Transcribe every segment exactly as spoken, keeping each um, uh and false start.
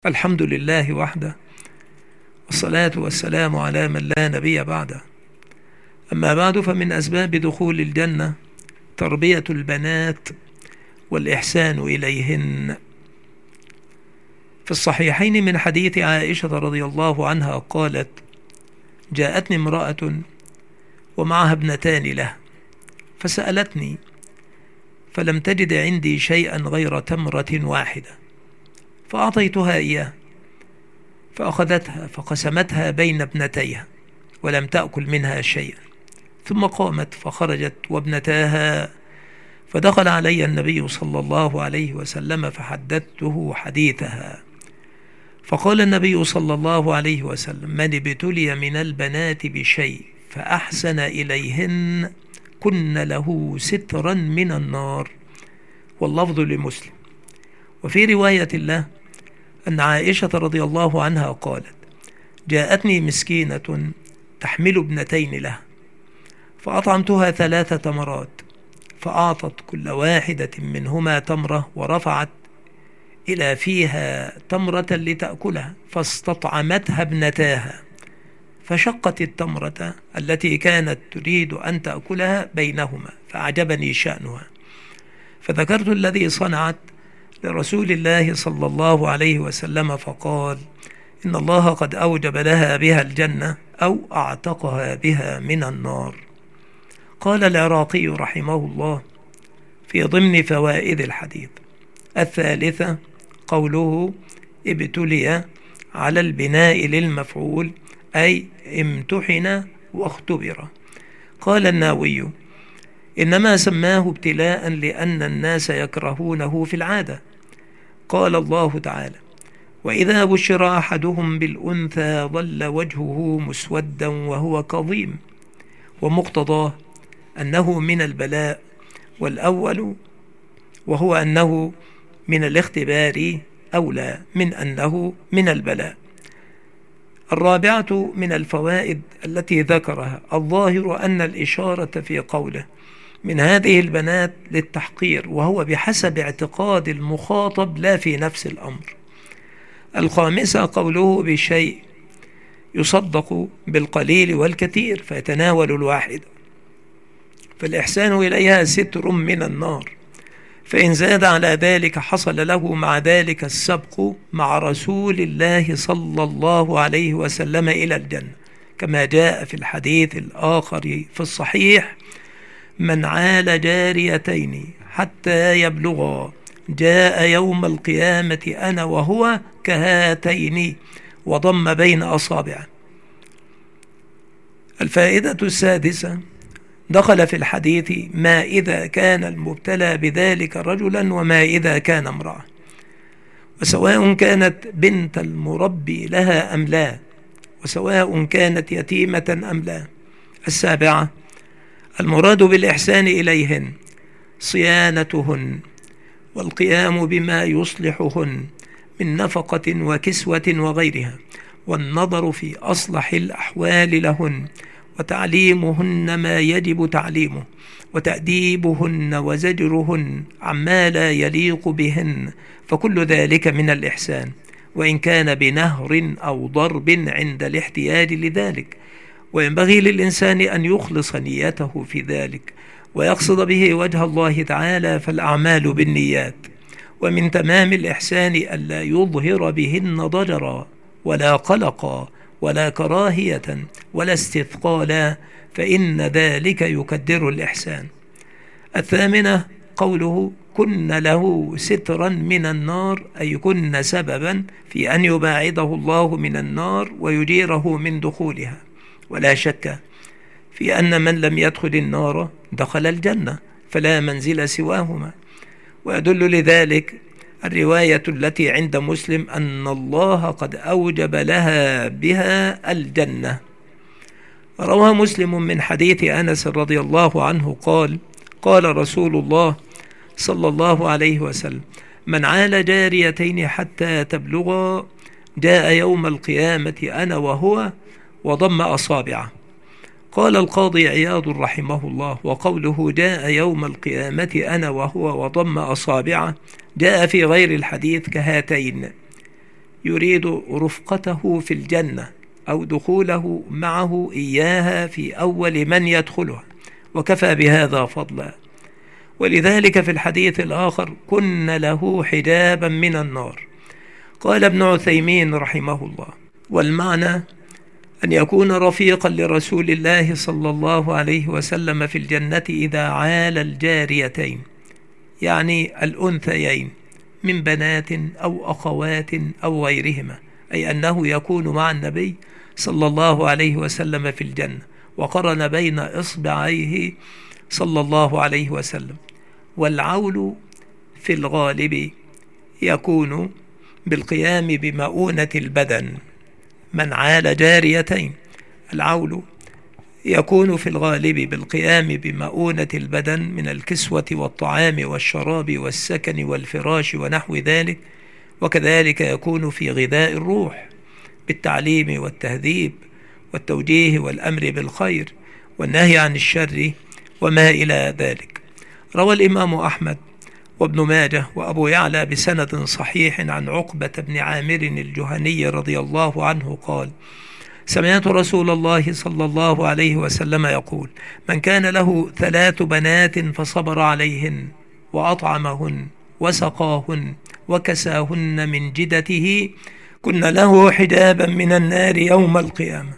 الحمد لله وحده، والصلاة والسلام على من لا نبي بعده. أما بعد، فمن أسباب دخول الجنة تربية البنات والإحسان إليهن. في الصحيحين من حديث عائشة رضي الله عنها قالت: جاءتني امرأة ومعها ابنتان له، فسألتني فلم تجد عندي شيئا غير تمرة واحدة، فأعطيتها إياه، فأخذتها فقسمتها بين ابنتيها ولم تأكل منها شيئا، ثم قامت فخرجت وابنتاها، فدخل علي النبي صلى الله عليه وسلم فحدثته حديثها، فقال النبي صلى الله عليه وسلم: من ابتلي من البنات بشيء فأحسن إليهن كن له سترا من النار، واللفظ لمسلم. وفي رواية له أن عائشة رضي الله عنها قالت: جاءتني مسكينة تحمل ابنتين لها، فأطعمتها ثلاث تمرات، فأعطت كل واحدة منهما تمرة، ورفعت إلى فيها تمرة لتأكلها، فاستطعمتها ابنتاها، فشقت التمرة التي كانت تريد أن تأكلها بينهما، فأعجبني شأنها، فذكرت الذي صنعت لرسول الله صلى الله عليه وسلم، فقال: إن الله قد أوجب لها بها الجنة أو أعتقها بها من النار. قال العراقي رحمه الله في ضمن فوائد الحديث: الثالثة قوله ابتلي على البناء للمفعول، أي امتحن واختبر. قال الناوي: إنما سماه ابتلاء لأن الناس يكرهونه في العادة. قال الله تعالى: وإذا بشر أحدهم بالأنثى ظل وجهه مسودا وهو كظيم، ومقتضاه أنه من البلاء، والأول وهو أنه من الاختبار أولى من أنه من البلاء. الرابعة من الفوائد التي ذكرها: الظاهر أن الإشارة في قوله من هذه البنات للتحقير، وهو بحسب اعتقاد المخاطب لا في نفس الأمر. الخامسة قوله بشيء يصدق بالقليل والكثير فيتناول الواحد، فالإحسان إليها ستر من النار، فإن زاد على ذلك حصل له مع ذلك السبق مع رسول الله صلى الله عليه وسلم إلى الجنة، كما جاء في الحديث الآخر في الصحيح: من عال جاريتين حتى يبلغا جاء يوم القيامة أنا وهو كهاتين، وضم بين أصابعه. الفائدة السادسة: دخل في الحديث ما إذا كان المبتلى بذلك رجلا وما إذا كان امرأة، وسواء كانت بنت المربي لها أم لا، وسواء كانت يتيمة أم لا. السابعة: المراد بالإحسان إليهن صيانتهن والقيام بما يصلحهن من نفقة وكسوة وغيرها، والنظر في أصلح الأحوال لهن، وتعليمهن ما يجب تعليمه، وتأديبهن وزجرهن عما لا يليق بهن، فكل ذلك من الإحسان، وإن كان بنهر أو ضرب عند الاحتياج لذلك. وينبغي للإنسان أن يخلص نيته في ذلك ويقصد به وجه الله تعالى، فالأعمال بالنيات. ومن تمام الإحسان ألا يظهر بهن ضجرا ولا قلقا ولا كراهية ولا استثقالا، فإن ذلك يكدر الإحسان. الثامنة قوله كن له سترا من النار، أي كن سببا في أن يباعده الله من النار ويجيره من دخولها. ولا شك في أن من لم يدخل النار دخل الجنة، فلا منزل سواهما. ويدل لذلك الرواية التي عند مسلم أن الله قد أوجب لها بها الجنة. روى مسلم من حديث أنس رضي الله عنه قال: قال رسول الله صلى الله عليه وسلم: من عال جاريتين حتى تبلغا جاء يوم القيامة أنا وهو، وضم أصابعه. قال القاضي عياض رحمه الله: وقوله جاء يوم القيامة أنا وهو وضم أصابعه جاء في غير الحديث كهاتين، يريد رفقته في الجنة أو دخوله معه إياها في أول من يدخلها، وكفى بهذا فضلا. ولذلك في الحديث الآخر: كن له حجابا من النار. قال ابن عثيمين رحمه الله: والمعنى أن يكون رفيقا لرسول الله صلى الله عليه وسلم في الجنة إذا عال الجاريتين، يعني الأنثيين، من بنات أو أخوات أو غيرهما، أي أنه يكون مع النبي صلى الله عليه وسلم في الجنة، وقرن بين إصبعيه صلى الله عليه وسلم. والعول في الغالب يكون بالقيام بمؤونة البدن. من عال جاريتين، العول يكون في الغالب بالقيام بمؤونة البدن من الكسوة والطعام والشراب والسكن والفراش ونحو ذلك، وكذلك يكون في غذاء الروح بالتعليم والتهذيب والتوجيه والأمر بالخير والنهي عن الشر وما إلى ذلك. روى الإمام أحمد وابن ماجه وأبو يعلى بسند صحيح عن عقبة بن عامر الجهني رضي الله عنه قال: سمعت رسول الله صلى الله عليه وسلم يقول: من كان له ثلاث بنات فصبر عليهن وأطعمهن وسقاهن وكساهن من جدته كن له حجابا من النار يوم القيامة.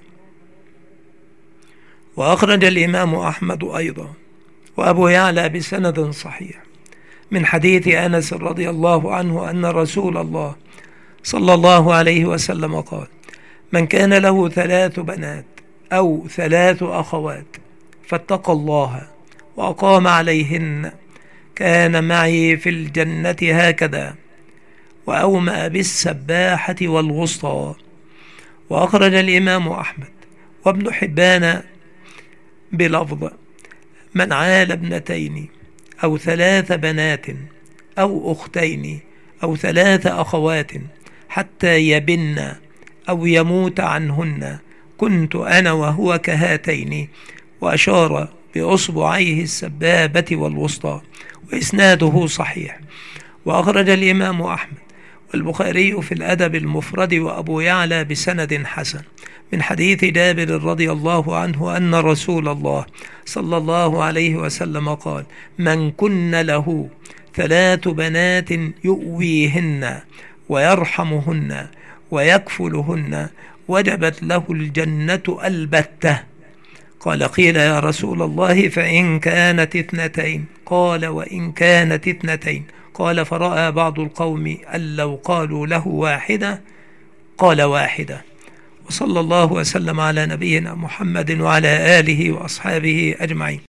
وأخرج الإمام أحمد أيضا وأبو يعلى بسند صحيح من حديث أنس رضي الله عنه أن رسول الله صلى الله عليه وسلم قال: من كان له ثلاث بنات أو ثلاث أخوات فاتقى الله وأقام عليهن كان معي في الجنة هكذا، وأومأ بالسباحة والوسطى. وأخرج الإمام أحمد وابن حبان بلفظ: من عال ابنتين أو ثلاث بنات أو أختين أو ثلاث أخوات حتى يبن أو يموت عنهن كنت أنا وهو كهاتين، وأشار بأصبعيه السبابة والوسطى، وإسناده صحيح. وأخرج الإمام أحمد والبخاري في الأدب المفرد وأبو يعلى بسند حسن من حديث جابر رضي الله عنه أن رسول الله صلى الله عليه وسلم قال: من كن له ثلاث بنات يؤويهن ويرحمهن ويكفلهن وجبت له الجنة البتة. قال: قيل يا رسول الله فإن كانت اثنتين؟ قال: وإن كانت اثنتين. قال: فرأى بعض القوم أن لو قالوا له واحدة قال واحدة. وصلى الله وسلم على نبينا محمد وعلى آله وأصحابه أجمعين.